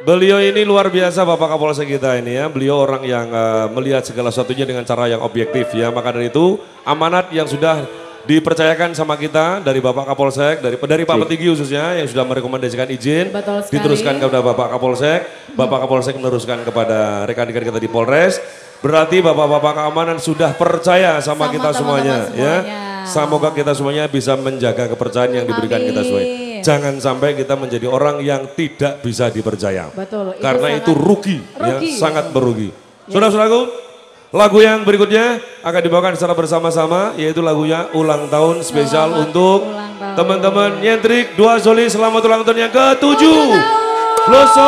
Beliau ini luar biasa Bapak Kapolsek kita ini ya. Beliau orang yang melihat segala sesuatunya dengan cara yang objektif ya. Maka dari itu amanat yang sudah dipercayakan sama kita dari Bapak Kapolsek, dari Pak Petinggi khususnya yang sudah merekomendasikan izin. Diteruskan kepada Bapak Kapolsek. Bapak Kapolsek meneruskan kepada rekan-rekan kita di Polres. Berarti bapak-bapak keamanan sudah percaya sama kita semuanya ya. Semoga kita semuanya bisa menjaga kepercayaan yang diberikan kita semuanya. Jangan sampai kita menjadi orang yang tidak bisa dipercaya. Betul. Karena itu rugi. Ya, sangat merugi. Saudara-saudaraku, lagu yang berikutnya akan dibawakan secara bersama-sama, yaitu lagunya ulang tahun spesial untuk teman-teman Nyentrik Dua Zoli. Selamat ulang tahun yang ke-7. Loso.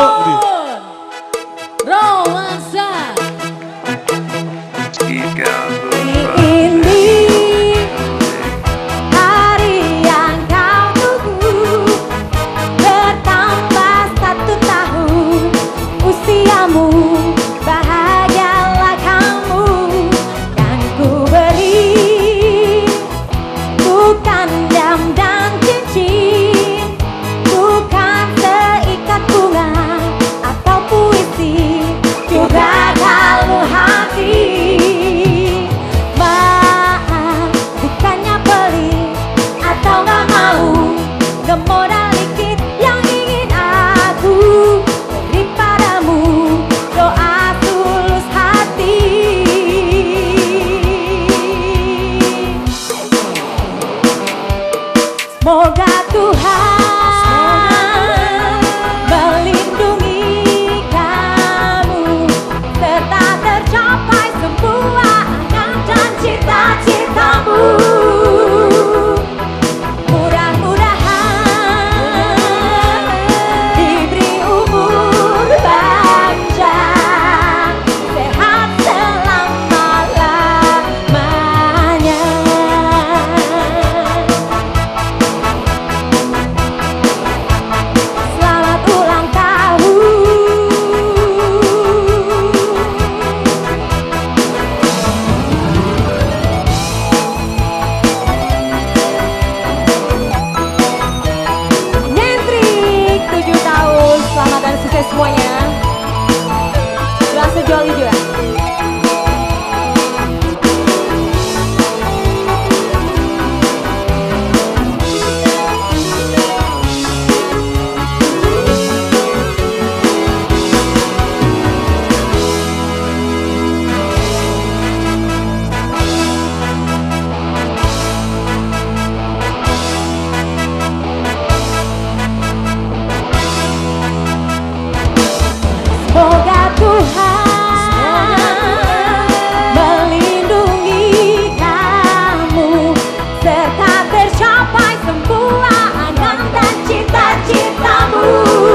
Romansa. Semoga Tuhan melindungi kamu serta tercapai semua angan dan cita-citamu. Mudah-mudahan diberi umur panjang, sehat selama-lamanya. Semuanya, langsung joli juga. Semoga Tuhan melindungi kamu serta tercapai semua angan dan cita-citamu.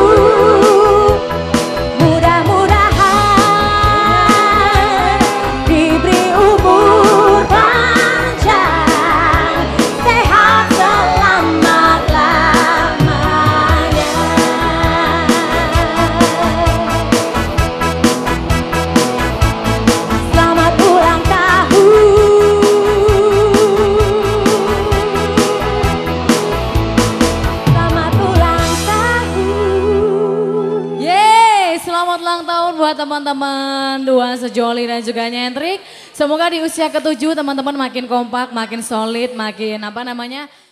Mudah-mudahan diberi umur panjang, sehat selama-lamanya. Selamat ulang tahun buat teman-teman Dua Sejoli dan juga Nyentrik. Semoga di usia ke-7 teman-teman makin kompak, makin solid, makin apa namanya